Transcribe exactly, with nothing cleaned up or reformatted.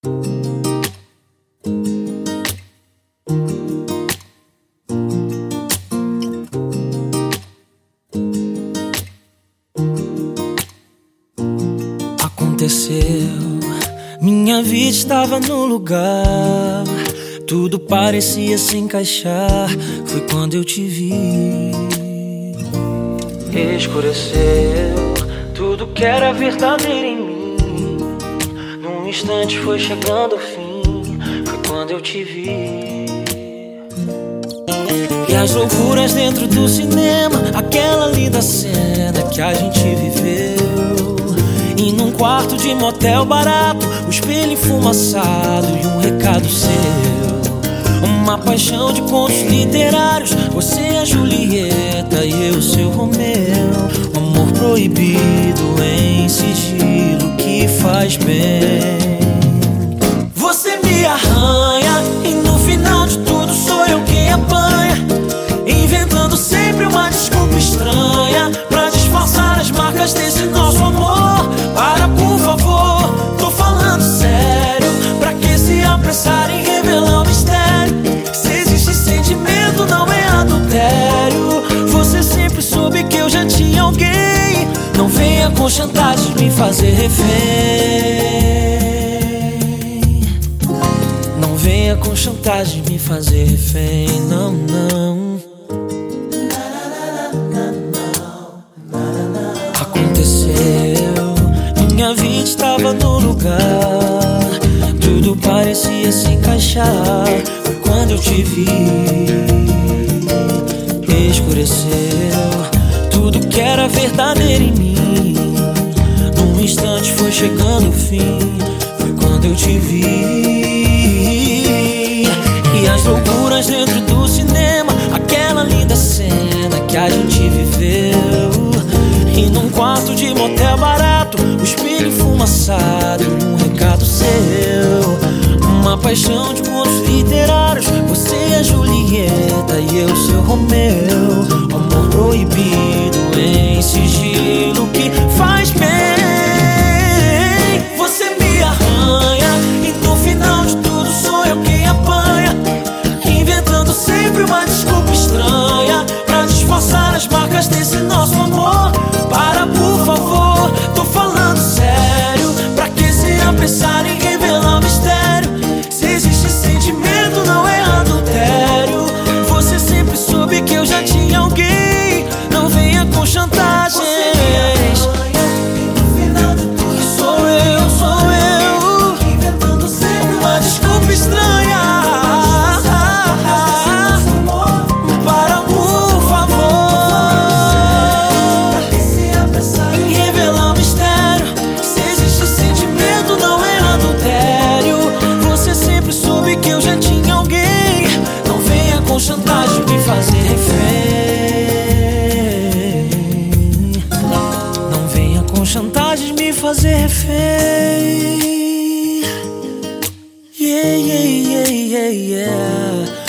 Aconteceu, minha vida estava no lugar, tudo parecia se encaixar. Foi quando eu te vi. Escureceu tudo que era verdadeiro em mim. Num instante foi chegando o fim. Foi quando eu te vi. E as loucuras dentro do cinema, aquela linda cena que a gente viveu. E num quarto de motel barato, o espelho enfumaçado e um recado seu. Uma paixão de contos literários, você é Julieta e eu seu Romeu. Um amor proibido em sigilo que faz bem. Você me arranha e no final de tudo sou eu quem apanha, inventando sempre uma desculpa estranha pra disfarçar as marcas desse nosso amor. Para, por favor, tô falando sério. Pra que se apressar em revelar o mistério? Se existe sentimento, não é adultério. Você sempre soube que eu já tinha alguém. Não venha com chantagem me fazer refém. Não venha com chantagem me fazer refém. Não, não. Aconteceu, minha vida estava no lugar, tudo parecia se encaixar. Foi quando eu te vi. Escureceu tudo que era verdadeiro em mim. Num instante foi chegando o fim. Foi quando eu te vi. E as loucuras dentro do cinema, aquela linda cena que a gente viveu. E num quarto de motel barato, o espelho enfumaçado e um recado seu. Uma paixão de contos literários, você é Julieta e eu seu Romeu. Amor proibido em sigilo que faz bem. Você me arranha e no final de tudo sou eu quem apanha, inventando sempre uma desculpa estranha pra disfarçar as marcas desse nosso amor. Para, por favor, tô falando sério. Pra que se apressar em revelar o mistério? Se existe sentimento, não é adultério. Você sempre soube que eu já tinha alguém. Não venha com chantagens. No final de tudo sou eu, sou eu, inventando sempre uma desculpa estranha. Para, por favor, revelar o mistério. Se existe sentimento, não é adultério. Você sempre soube que eu já tinha alguém. Não venha com chantagem me fazer refém. Não venha com chantagem me fazer refém. Yeah, yeah, yeah, yeah, yeah.